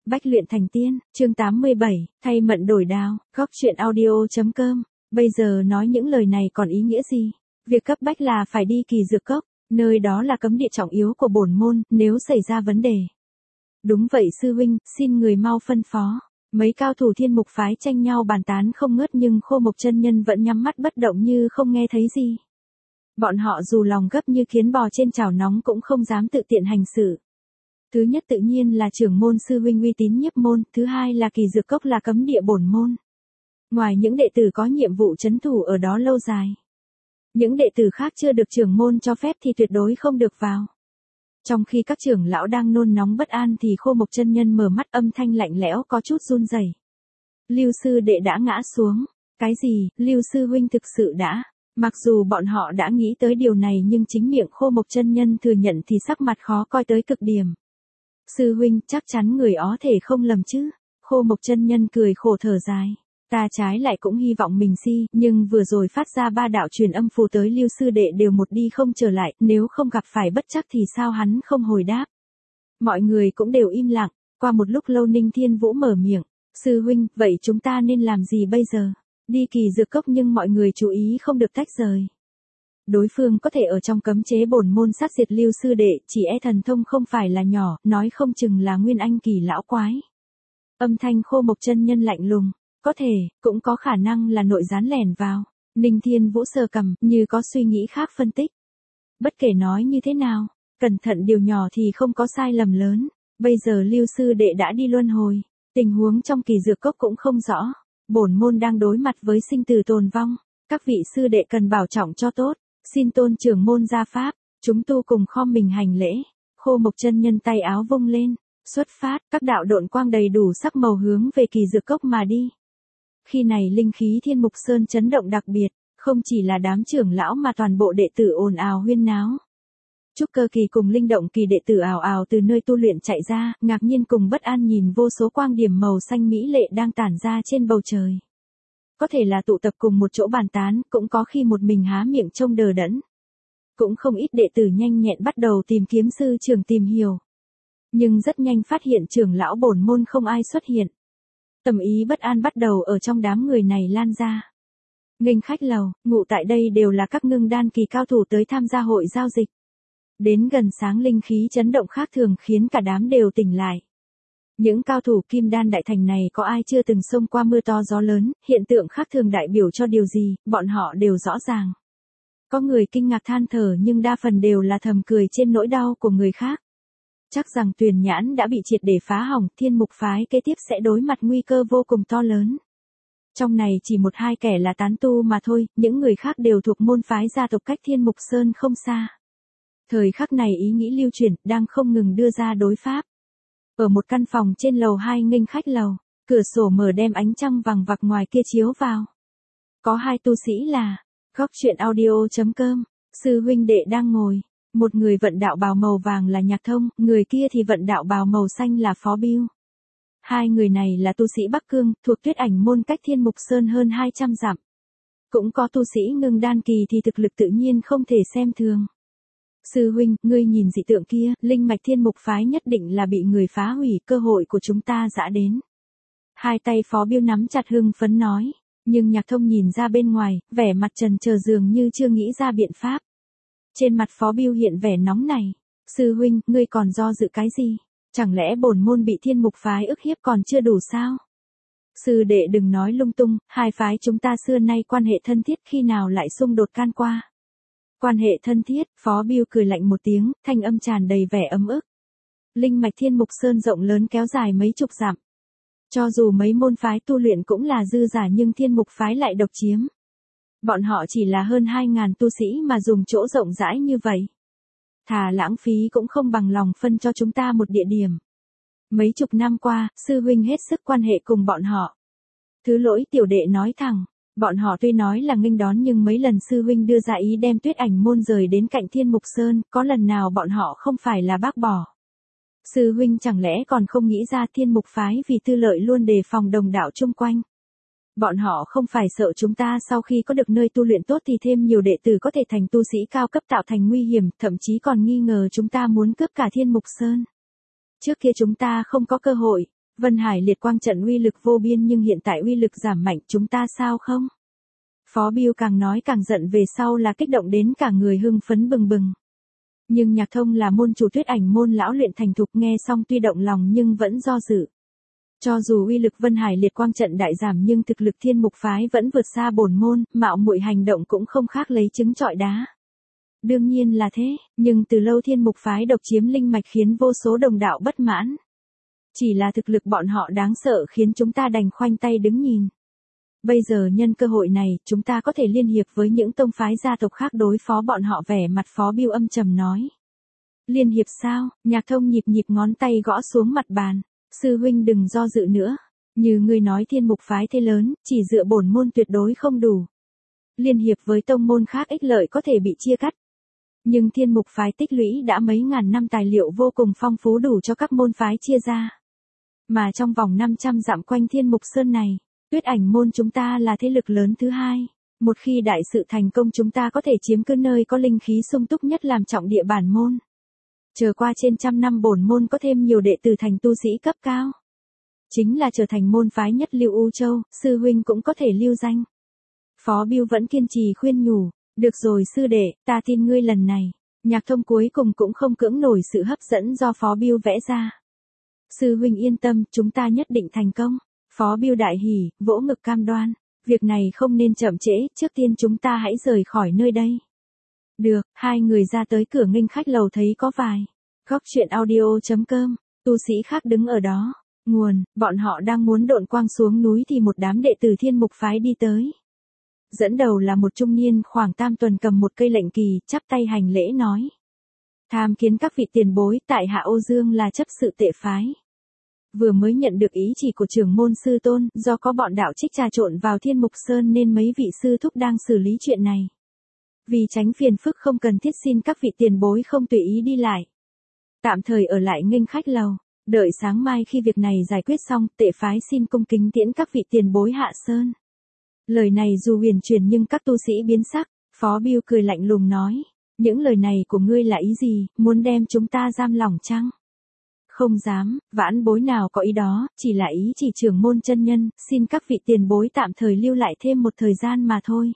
Bách luyện thành tiên, chương 87, thay mận đổi đao, góc chuyện audio.com. Bây giờ nói những lời này còn ý nghĩa gì? Việc cấp bách là phải đi Kỳ Dược Cốc, nơi đó là cấm địa trọng yếu của bổn môn, nếu xảy ra vấn đề. Đúng vậy sư huynh, xin người mau phân phó. Mấy cao thủ Thiên Mục phái tranh nhau bàn tán không ngớt nhưng Khô Mộc chân nhân vẫn nhắm mắt bất động như không nghe thấy gì. Bọn họ dù lòng gấp như kiến bò trên chảo nóng cũng không dám tự tiện hành sự. Thứ nhất tự nhiên là trưởng môn sư huynh uy tín nhiếp môn, thứ hai là Kỳ Dược Cốc là cấm địa bổn môn. Ngoài những đệ tử có nhiệm vụ trấn thủ ở đó lâu dài, những đệ tử khác chưa được trưởng môn cho phép thì tuyệt đối không được vào. Trong khi các trưởng lão đang nôn nóng bất an thì Khô Mộc chân nhân mở mắt, âm thanh lạnh lẽo có chút run rẩy. Lưu sư đệ đã ngã xuống. Cái gì? Lưu sư huynh thực sự đã? Mặc dù bọn họ đã nghĩ tới điều này nhưng chính miệng Khô Mộc chân nhân thừa nhận thì sắc mặt khó coi tới cực điểm. Sư huynh, chắc chắn người ó thể không lầm chứ? Khô Mộc chân nhân cười khổ thở dài. Ta trái lại cũng hy vọng mình si, nhưng vừa rồi phát ra 3 đạo truyền âm phù tới Lưu sư đệ đều một đi không trở lại, nếu không gặp phải bất trắc thì sao hắn không hồi đáp. Mọi người cũng đều im lặng, qua một lúc lâu Ninh Thiên Vũ mở miệng. Sư huynh, vậy chúng ta nên làm gì bây giờ? Đi Kỳ Dược Cốc nhưng mọi người chú ý không được tách rời. Đối phương có thể ở trong cấm chế bổn môn sát diệt Lưu sư đệ, chỉ e thần thông không phải là nhỏ, nói không chừng là nguyên anh kỳ lão quái. Âm thanh Khô Mộc chân nhân lạnh lùng, có thể, cũng có khả năng là nội gián lẻn vào. Ninh Thiên Vũ sờ cằm, như có suy nghĩ khác phân tích. Bất kể nói như thế nào, cẩn thận điều nhỏ thì không có sai lầm lớn. Bây giờ Lưu sư đệ đã đi luân hồi, tình huống trong Kỳ Dược Cốc cũng không rõ. Bổn môn đang đối mặt với sinh tử tồn vong, các vị sư đệ cần bảo trọng cho tốt. Xin tôn trưởng môn ra pháp, chúng tu cùng khom mình hành lễ. Khô Mộc chân nhân tay áo vung lên, xuất phát, các đạo độn quang đầy đủ sắc màu hướng về Kỳ Dược Cốc mà đi. Khi này linh khí Thiên Mục Sơn chấn động đặc biệt, không chỉ là đám trưởng lão mà toàn bộ đệ tử ồn ào huyên náo. Trúc Cơ kỳ cùng linh động kỳ đệ tử ào ào từ nơi tu luyện chạy ra, ngạc nhiên cùng bất an nhìn vô số quang điểm màu xanh mỹ lệ đang tản ra trên bầu trời. Có thể là tụ tập cùng một chỗ bàn tán, cũng có khi một mình há miệng trông đờ đẫn. Cũng không ít đệ tử nhanh nhẹn bắt đầu tìm kiếm sư trưởng tìm hiểu. Nhưng rất nhanh phát hiện trưởng lão bổn môn không ai xuất hiện. Tâm ý bất an bắt đầu ở trong đám người này lan ra. Nghênh khách lầu, ngụ tại đây đều là các ngưng đan kỳ cao thủ tới tham gia hội giao dịch. Đến gần sáng linh khí chấn động khác thường khiến cả đám đều tỉnh lại. Những cao thủ kim đan đại thành này có ai chưa từng xông qua mưa to gió lớn, hiện tượng khác thường đại biểu cho điều gì, bọn họ đều rõ ràng. Có người kinh ngạc than thở nhưng đa phần đều là thầm cười trên nỗi đau của người khác. Chắc rằng Tuyền Nhãn đã bị triệt để phá hỏng, Thiên Mục phái kế tiếp sẽ đối mặt nguy cơ vô cùng to lớn. Trong này chỉ một hai kẻ là tán tu mà thôi, những người khác đều thuộc môn phái gia tộc cách Thiên Mục Sơn không xa. Thời khắc này ý nghĩ lưu truyền, đang không ngừng đưa ra đối pháp. Ở một căn phòng trên lầu 2 nghênh khách lầu, cửa sổ mở đem ánh trăng vằng vặc ngoài kia chiếu vào. Có hai tu sĩ là, góc chuyện audio.com, sư huynh đệ đang ngồi. Một người vận đạo bào màu vàng là Nhạc Thông, người kia thì vận đạo bào màu xanh là Phó Bưu. Hai người này là tu sĩ Bắc Cương, thuộc Tuyết Ảnh môn cách Thiên Mục Sơn hơn 200 dặm. Cũng có tu sĩ ngưng đan kỳ thì thực lực tự nhiên không thể xem thường. Sư huynh, ngươi nhìn dị tượng kia, linh mạch Thiên Mục phái nhất định là bị người phá hủy, cơ hội của chúng ta dã đến. Hai tay Phó Bưu nắm chặt hưng phấn nói, nhưng Nhạc Thông nhìn ra bên ngoài, vẻ mặt trần chờ dường như chưa nghĩ ra biện pháp. Trên mặt Phó Bưu hiện vẻ nóng này. Sư huynh, ngươi còn do dự cái gì? Chẳng lẽ bổn môn bị Thiên Mục phái ức hiếp còn chưa đủ sao? Sư đệ đừng nói lung tung, hai phái chúng ta xưa nay quan hệ thân thiết, khi nào lại xung đột can qua. Quan hệ thân thiết, Phó Bưu cười lạnh một tiếng, thanh âm tràn đầy vẻ ấm ức. Linh mạch Thiên Mục Sơn rộng lớn kéo dài mấy chục dặm. Cho dù mấy môn phái tu luyện cũng là dư giả nhưng Thiên Mục phái lại độc chiếm. Bọn họ chỉ là hơn 2.000 tu sĩ mà dùng chỗ rộng rãi như vậy. Thà lãng phí cũng không bằng lòng phân cho chúng ta một địa điểm. Mấy chục năm qua, sư huynh hết sức quan hệ cùng bọn họ. Thứ lỗi tiểu đệ nói thẳng, bọn họ tuy nói là nghênh đón nhưng mấy lần sư huynh đưa ra ý đem Tuyết Ảnh môn rời đến cạnh Thiên Mục Sơn, có lần nào bọn họ không phải là bác bỏ. Sư huynh chẳng lẽ còn không nghĩ ra Thiên Mục phái vì tư lợi luôn đề phòng đồng đạo chung quanh. Bọn họ không phải sợ chúng ta sau khi có được nơi tu luyện tốt thì thêm nhiều đệ tử có thể thành tu sĩ cao cấp tạo thành nguy hiểm, thậm chí còn nghi ngờ chúng ta muốn cướp cả Thiên Mục Sơn. Trước kia chúng ta không có cơ hội, Vân Hải liệt quang trận uy lực vô biên nhưng hiện tại uy lực giảm mạnh, chúng ta sao không? Phó Bưu càng nói càng giận, về sau là kích động đến cả người hưng phấn bừng bừng. Nhưng Nhạc Thông là môn chủ Tuyết Ảnh môn lão luyện thành thục, nghe xong tuy động lòng nhưng vẫn do dự. Cho dù uy lực Vân Hải liệt quang trận đại giảm nhưng thực lực Thiên Mục phái vẫn vượt xa bổn môn, mạo muội hành động cũng không khác lấy trứng trọi đá. Đương nhiên là thế, nhưng từ lâu Thiên Mục phái độc chiếm linh mạch khiến vô số đồng đạo bất mãn. Chỉ là thực lực bọn họ đáng sợ khiến chúng ta đành khoanh tay đứng nhìn. Bây giờ nhân cơ hội này, chúng ta có thể liên hiệp với những tông phái gia tộc khác đối phó bọn họ, vẻ mặt Phó Bưu âm trầm nói. Liên hiệp sao? Nhạc Thông nhịp nhịp ngón tay gõ xuống mặt bàn. Sư huynh đừng do dự nữa. Như ngươi nói Thiên Mục phái thế lớn, chỉ dựa bổn môn tuyệt đối không đủ. Liên hiệp với tông môn khác ích lợi có thể bị chia cắt. Nhưng Thiên Mục phái tích lũy đã mấy ngàn năm, tài liệu vô cùng phong phú đủ cho các môn phái chia ra. Mà trong vòng 500 dặm quanh Thiên Mục Sơn này, Tuyết Ảnh môn chúng ta là thế lực lớn thứ hai. Một khi đại sự thành công chúng ta có thể chiếm cứ nơi có linh khí sung túc nhất làm trọng địa bản môn. Chờ qua trên trăm năm bổn môn có thêm nhiều đệ tử thành tu sĩ cấp cao. Chính là trở thành môn phái nhất lưu U Châu, sư huynh cũng có thể lưu danh. Phó Bưu vẫn kiên trì khuyên nhủ, được rồi sư đệ, ta tin ngươi lần này. Nhạc Thông cuối cùng cũng không cưỡng nổi sự hấp dẫn do Phó Bưu vẽ ra. Sư huynh yên tâm, chúng ta nhất định thành công. Phó Bưu đại hỉ, vỗ ngực cam đoan. Việc này không nên chậm trễ, trước tiên chúng ta hãy rời khỏi nơi đây. Được, hai người ra tới cửa nghênh khách lầu thấy có vài. Góc truyện audio.com, tu sĩ khác đứng ở đó. Nguồn, bọn họ đang muốn độn quang xuống núi thì một đám đệ tử Thiên Mục phái đi tới. Dẫn đầu là một trung niên khoảng tam tuần cầm một cây lệnh kỳ, chắp tay hành lễ nói. Tham kiến các vị tiền bối, tại hạ Ô Dương là chấp sự Tệ phái. Vừa mới nhận được ý chỉ của trưởng môn sư tôn, do có bọn đạo trích trà trộn vào Thiên Mục Sơn nên mấy vị sư thúc đang xử lý chuyện này. Vì tránh phiền phức không cần thiết xin các vị tiền bối không tùy ý đi lại. Tạm thời ở lại nghênh khách lầu, đợi sáng mai khi việc này giải quyết xong, Tệ phái xin cung kính tiễn các vị tiền bối hạ sơn. Lời này dù huyền truyền nhưng các tu sĩ biến sắc, Phó Bưu cười lạnh lùng nói. Những lời này của ngươi là ý gì, muốn đem chúng ta giam lỏng chăng? Không dám, vãn bối nào có ý đó, chỉ là ý chỉ trưởng môn chân nhân, xin các vị tiền bối tạm thời lưu lại thêm một thời gian mà thôi.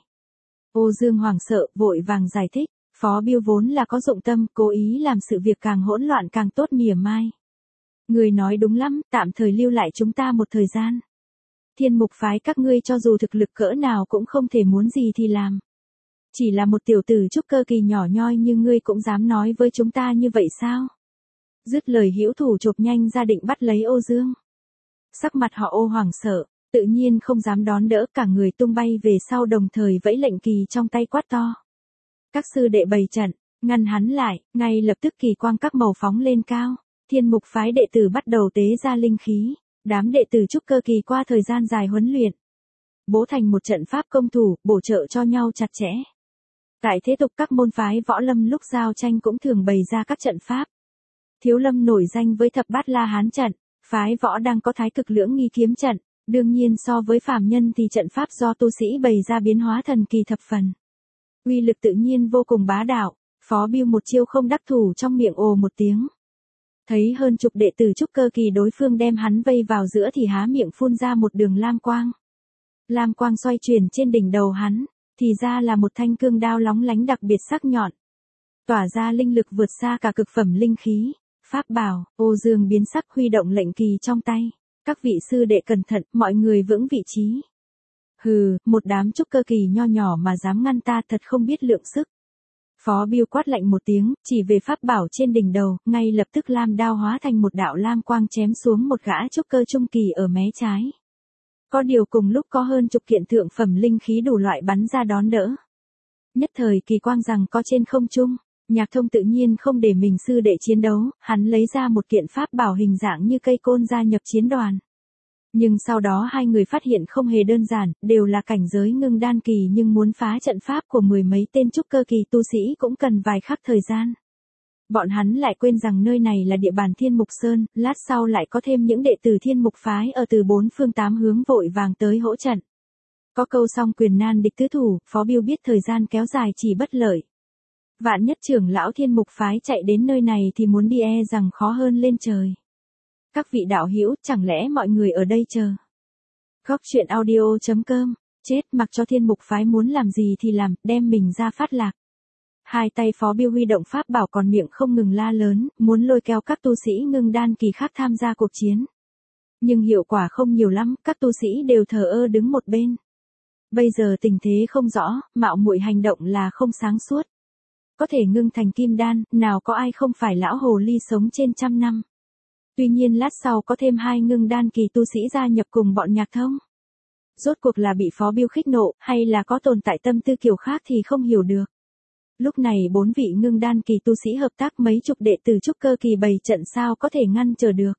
Ô Dương hoảng sợ, vội vàng giải thích, Phó Bưu vốn là có dụng tâm, cố ý làm sự việc càng hỗn loạn càng tốt mỉa mai. Người nói đúng lắm, tạm thời lưu lại chúng ta một thời gian. Thiên Mục phái các ngươi cho dù thực lực cỡ nào cũng không thể muốn gì thì làm. Chỉ là một tiểu tử trúc cơ kỳ nhỏ nhoi như ngươi cũng dám nói với chúng ta như vậy sao? Dứt lời hữu thủ chộp nhanh ra định bắt lấy Ô Dương. Sắc mặt họ Ô hoảng sợ, tự nhiên không dám đón đỡ, cả người tung bay về sau đồng thời vẫy lệnh kỳ trong tay quát to. Các sư đệ bày trận, ngăn hắn lại, ngay lập tức kỳ quang các màu phóng lên cao. Thiên Mục phái đệ tử bắt đầu tế ra linh khí. Đám đệ tử trúc cơ kỳ qua thời gian dài huấn luyện, bố thành một trận pháp công thủ, bổ trợ cho nhau chặt chẽ. Tại thế tục các môn phái võ lâm lúc giao tranh cũng thường bày ra các trận pháp. Thiếu Lâm nổi danh với thập bát La Hán trận, phái võ đang có Thái Cực Lưỡng Nghi kiếm trận, đương nhiên so với phàm nhân thì trận pháp do tu sĩ bày ra biến hóa thần kỳ thập phần. Uy lực tự nhiên vô cùng bá đạo, Phó Bưu một chiêu không đắc thủ trong miệng ồ một tiếng. Thấy hơn chục đệ tử trúc cơ kỳ đối phương đem hắn vây vào giữa thì há miệng phun ra một đường lam quang. Lam quang xoay chuyển trên đỉnh đầu hắn, thì ra là một thanh cương đao lóng lánh đặc biệt sắc nhọn. Tỏa ra linh lực vượt xa cả cực phẩm linh khí. Pháp bảo, Ô Dương biến sắc huy động lệnh kỳ trong tay. Các vị sư đệ cẩn thận, mọi người vững vị trí. Hừ, một đám trúc cơ kỳ nho nhỏ mà dám ngăn ta thật không biết lượng sức. Phó Bưu quát lạnh một tiếng, chỉ về pháp bảo trên đỉnh đầu, ngay lập tức lam đao hóa thành một đạo lam quang chém xuống một gã trúc cơ trung kỳ ở mé trái. Có điều cùng lúc có hơn chục kiện thượng phẩm linh khí đủ loại bắn ra đón đỡ. Nhất thời kỳ quang rằng có trên không trung, Nhạc Thông tự nhiên không để mình sư đệ chiến đấu, hắn lấy ra một kiện pháp bảo hình dạng như cây côn gia nhập chiến đoàn. Nhưng sau đó hai người phát hiện không hề đơn giản, đều là cảnh giới ngưng đan kỳ nhưng muốn phá trận pháp của mười mấy tên trúc cơ kỳ tu sĩ cũng cần vài khắc thời gian. Bọn hắn lại quên rằng nơi này là địa bàn Thiên Mục Sơn, lát sau lại có thêm những đệ tử Thiên Mục phái ở từ bốn phương tám hướng vội vàng tới hỗ trận. Có câu song quyền nan địch tứ thủ, Phó Bưu biết thời gian kéo dài chỉ bất lợi. Vạn nhất trưởng lão Thiên Mục phái chạy đến nơi này thì muốn đi e rằng khó hơn lên trời. Các vị đạo hữu, chẳng lẽ mọi người ở đây chờ? Góc truyện audio.com, chết mặc cho thiên mục phái muốn làm gì thì làm, đem mình ra phát lạc. Hai tay Phó Biêu huy động pháp bảo còn miệng không ngừng la lớn, muốn lôi kéo các tu sĩ ngưng đan kỳ khác tham gia cuộc chiến. Nhưng hiệu quả không nhiều lắm, các tu sĩ đều thờ ơ đứng một bên. Bây giờ tình thế không rõ, mạo muội hành động là không sáng suốt. Có thể ngưng thành kim đan, nào có ai không phải lão hồ ly sống trên trăm năm. Tuy nhiên lát sau có thêm 2 ngưng đan kỳ tu sĩ gia nhập cùng bọn Nhạc Thông. Rốt cuộc là bị Phó Biêu khích nộ, hay là có tồn tại tâm tư kiểu khác thì không hiểu được. Lúc này 4 vị ngưng đan kỳ tu sĩ hợp tác mấy chục đệ tử trúc cơ kỳ bày trận sao có thể ngăn chờ được.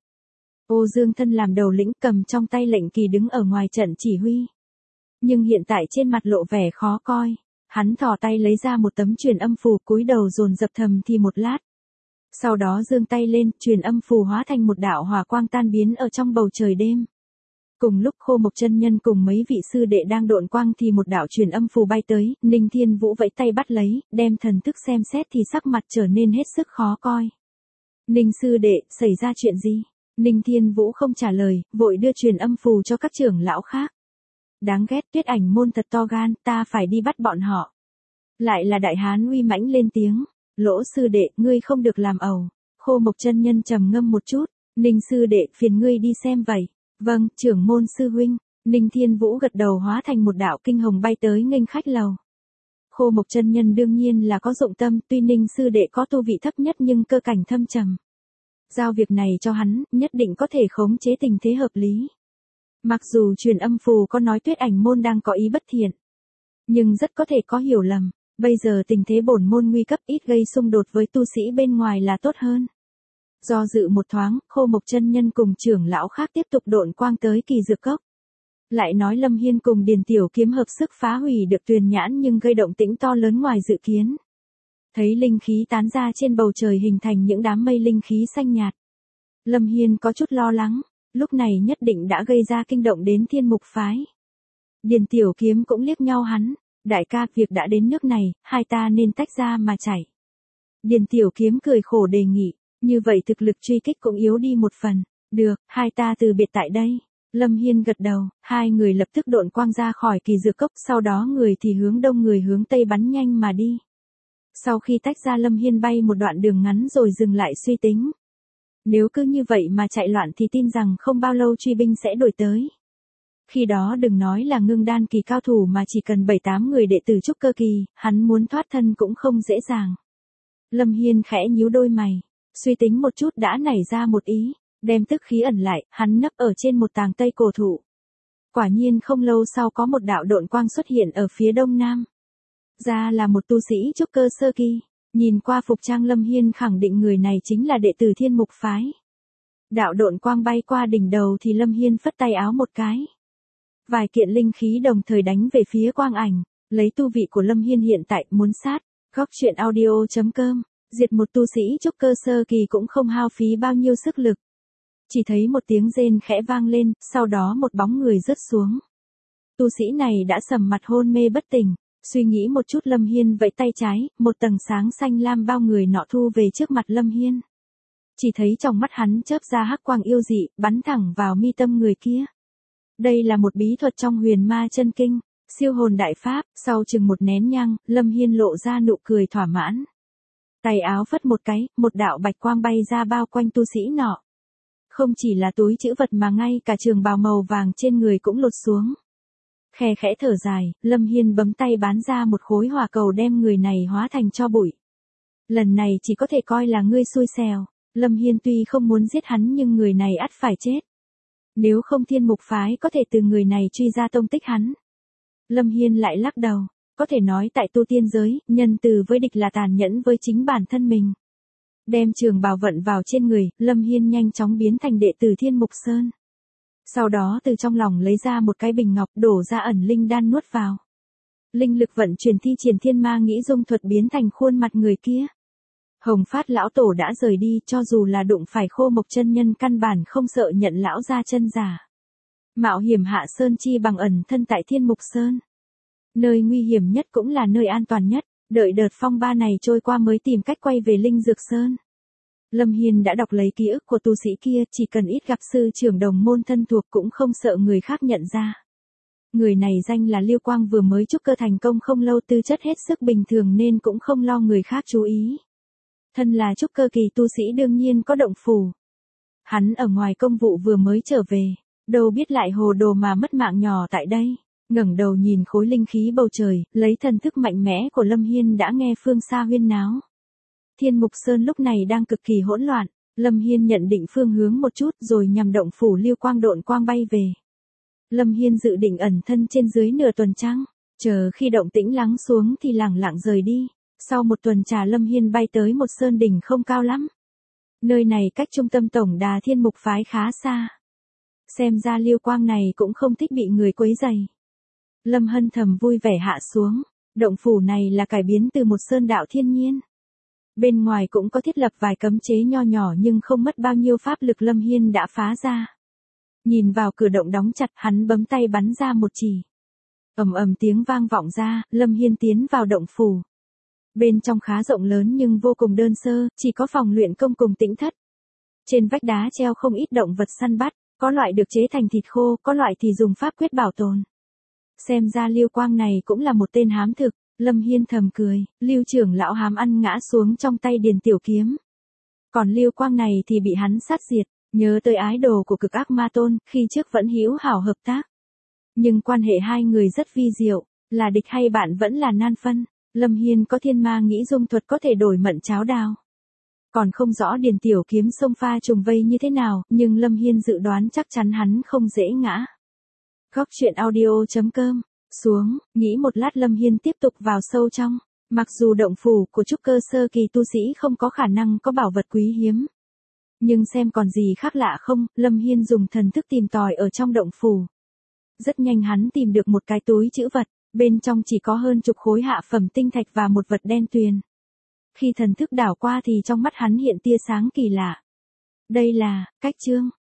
Ô Dương Thân làm đầu lĩnh cầm trong tay lệnh kỳ đứng ở ngoài trận chỉ huy. Nhưng hiện tại trên mặt lộ vẻ khó coi. Hắn thò tay lấy ra một tấm truyền âm phù cúi đầu dồn dập thầm thì một lát. Sau đó giương tay lên, truyền âm phù hóa thành một đạo hỏa quang tan biến ở trong bầu trời đêm. Cùng lúc Khô Mộc chân nhân cùng mấy vị sư đệ đang độn quang thì một đạo truyền âm phù bay tới, Ninh Thiên Vũ vẫy tay bắt lấy, đem thần thức xem xét thì sắc mặt trở nên hết sức khó coi. Ninh sư đệ, xảy ra chuyện gì? Ninh Thiên Vũ không trả lời, vội đưa truyền âm phù cho các trưởng lão khác. Đáng ghét, Tuyết Ảnh môn thật to gan, ta phải đi bắt bọn họ. Lại là đại hán uy mãnh lên tiếng, Lỗ sư đệ, ngươi không được làm ẩu. Khô Mộc chân nhân trầm ngâm một chút, Ninh sư đệ, phiền ngươi đi xem vậy. Vâng, trưởng môn sư huynh. Ninh Thiên Vũ gật đầu hóa thành một đạo kinh hồng bay tới nghênh khách lầu. Khô Mộc chân nhân đương nhiên là có dụng tâm, tuy Ninh sư đệ có tu vị thấp nhất nhưng cơ cảnh thâm trầm. Giao việc này cho hắn, nhất định có thể khống chế tình thế hợp lý. Mặc dù truyền âm phù có nói Tuyết Ảnh môn đang có ý bất thiện, nhưng rất có thể có hiểu lầm. Bây giờ tình thế bổn môn nguy cấp, ít gây xung đột với tu sĩ bên ngoài là tốt hơn. Do dự một thoáng, Khô Mộc chân nhân cùng trưởng lão khác tiếp tục độn quang tới kỳ dược cốc. Lại nói Lâm Hiên cùng Điền Tiểu Kiếm hợp sức phá hủy được Tuyền Nhãn nhưng gây động tĩnh to lớn ngoài dự kiến. Thấy linh khí tán ra trên bầu trời hình thành những đám mây linh khí xanh nhạt. Lâm Hiên có chút lo lắng, lúc này nhất định đã gây ra kinh động đến Thiên Mục phái. Điền Tiểu Kiếm cũng liếc nhau hắn, đại ca, việc đã đến nước này, hai ta nên tách ra mà chạy. Điền Tiểu Kiếm cười khổ đề nghị, như vậy thực lực truy kích cũng yếu đi một phần. Được, hai ta từ biệt tại đây. Lâm Hiên gật đầu, hai người lập tức độn quang ra khỏi kỳ dược cốc, sau đó người thì hướng đông người hướng tây bắn nhanh mà đi. Sau khi tách ra Lâm Hiên bay một đoạn đường ngắn rồi dừng lại suy tính. Nếu cứ như vậy mà chạy loạn thì tin rằng không bao lâu truy binh sẽ đuổi tới. Khi đó đừng nói là ngưng đan kỳ cao thủ mà chỉ cần 7-8 người đệ tử trúc cơ kỳ, hắn muốn thoát thân cũng không dễ dàng. Lâm Hiên khẽ nhíu đôi mày, suy tính một chút đã nảy ra một ý, đem tức khí ẩn lại, hắn nấp ở trên một tàng tây cổ thụ. Quả nhiên không lâu sau có một đạo độn quang xuất hiện ở phía đông nam. Ra là một tu sĩ trúc cơ sơ kỳ, nhìn qua phục trang Lâm Hiên khẳng định người này chính là đệ tử Thiên Mục phái. Đạo độn quang bay qua đỉnh đầu thì Lâm Hiên phất tay áo một cái. Vài kiện linh khí đồng thời đánh về phía quang ảnh, lấy tu vị của Lâm Hiên hiện tại muốn sát. Góc truyện audio.com, diệt một tu sĩ trúc cơ sơ kỳ cũng không hao phí bao nhiêu sức lực. Chỉ thấy một tiếng rên khẽ vang lên, sau đó một bóng người rớt xuống. Tu sĩ này đã sầm mặt hôn mê bất tỉnh, suy nghĩ một chút Lâm Hiên vẫy tay trái, một tầng sáng xanh lam bao người nọ thu về trước mặt Lâm Hiên. Chỉ thấy trong mắt hắn chớp ra hắc quang yêu dị, bắn thẳng vào mi tâm người kia. Đây là một bí thuật trong Huyền Ma Chân Kinh, siêu hồn đại pháp, sau chừng một nén nhang, Lâm Hiên lộ ra nụ cười thỏa mãn. Tay áo phất một cái, một đạo bạch quang bay ra bao quanh tu sĩ nọ. Không chỉ là túi trữ vật mà ngay cả trường bào màu vàng trên người cũng lột xuống. Khe khẽ thở dài, Lâm Hiên bấm tay bán ra một khối hỏa cầu đem người này hóa thành tro bụi. Lần này chỉ có thể coi là ngươi xui xẻo. Lâm Hiên tuy không muốn giết hắn nhưng người này ắt phải chết. Nếu không Thiên Mục phái có thể từ người này truy ra tông tích hắn. Lâm Hiên lại lắc đầu, có thể nói tại tu tiên giới, nhân từ với địch là tàn nhẫn với chính bản thân mình. Đem trường bào vận vào trên người, Lâm Hiên nhanh chóng biến thành đệ tử Thiên Mục Sơn. Sau đó từ trong lòng lấy ra một cái bình ngọc đổ ra ẩn linh đan nuốt vào. Linh lực vận chuyển thi triển thiên ma nghĩ dung thuật biến thành khuôn mặt người kia. Hồng Phát lão tổ đã rời đi, cho dù là đụng phải Khô Mộc chân nhân căn bản không sợ nhận lão ra chân giả. Mạo hiểm hạ sơn chi bằng ẩn thân tại Thiên Mục Sơn. Nơi nguy hiểm nhất cũng là nơi an toàn nhất, đợi đợt phong ba này trôi qua mới tìm cách quay về Linh Dược Sơn. Lâm Hiên đã đọc lấy ký ức của tu sĩ kia, chỉ cần ít gặp sư trưởng đồng môn thân thuộc cũng không sợ người khác nhận ra. Người này danh là Lưu Quang, vừa mới trúc cơ thành công không lâu, tư chất hết sức bình thường nên cũng không lo người khác chú ý. Thân là trúc cơ kỳ tu sĩ đương nhiên có động phủ. Hắn ở ngoài công vụ vừa mới trở về, đâu biết lại hồ đồ mà mất mạng nhỏ tại đây. Ngẩng đầu nhìn khối linh khí bầu trời, lấy thần thức mạnh mẽ của Lâm Hiên đã nghe phương xa huyên náo. Thiên Mục Sơn lúc này đang cực kỳ hỗn loạn, Lâm Hiên nhận định phương hướng một chút rồi nhằm động phủ Lưu Quang độn quang bay về. Lâm Hiên dự định ẩn thân trên dưới nửa tuần trăng, chờ khi động tĩnh lắng xuống thì lẳng lặng rời đi. Sau một tuần trà Lâm Hiên bay tới một sơn đỉnh không cao lắm. Nơi này cách trung tâm tổng đà Thiên Mục phái khá xa. Xem ra Lưu Quang này cũng không thích bị người quấy rầy. Lâm Hân thầm vui vẻ hạ xuống, động phủ này là cải biến từ một sơn đạo thiên nhiên. Bên ngoài cũng có thiết lập vài cấm chế nho nhỏ nhưng không mất bao nhiêu pháp lực Lâm Hiên đã phá ra. Nhìn vào cửa động đóng chặt, hắn bấm tay bắn ra một chỉ. Ầm ầm tiếng vang vọng ra, Lâm Hiên tiến vào động phủ. Bên trong khá rộng lớn nhưng vô cùng đơn sơ, chỉ có phòng luyện công cùng tĩnh thất. Trên vách đá treo không ít động vật săn bắt, có loại được chế thành thịt khô, có loại thì dùng pháp quyết bảo tồn. Xem ra Lưu Quang này cũng là một tên hám thực, Lâm Hiên thầm cười, Lưu trưởng lão hám ăn ngã xuống trong tay Điền Tiểu Kiếm. Còn Lưu Quang này thì bị hắn sát diệt, nhớ tới ái đồ của Cực Ác Ma Tôn, khi trước vẫn hữu hảo hợp tác. Nhưng quan hệ hai người rất vi diệu, là địch hay bạn vẫn là nan phân. Lâm Hiên có thiên ma nghĩ dung thuật có thể đổi mận cháo đào. Còn không rõ Điền Tiểu Kiếm xông pha trùng vây như thế nào, nhưng Lâm Hiên dự đoán chắc chắn hắn không dễ ngã. Góc truyện audio.com. Xuống, nghĩ một lát Lâm Hiên tiếp tục vào sâu trong. Mặc dù động phủ của trúc cơ sơ kỳ tu sĩ không có khả năng có bảo vật quý hiếm. Nhưng xem còn gì khác lạ không, Lâm Hiên dùng thần thức tìm tòi ở trong động phủ. Rất nhanh hắn tìm được một cái túi trữ vật, bên trong chỉ có hơn chục khối hạ phẩm tinh thạch và một vật đen tuyền. Khi thần thức đảo qua thì trong mắt hắn hiện tia sáng kỳ lạ. Đây là cách chương.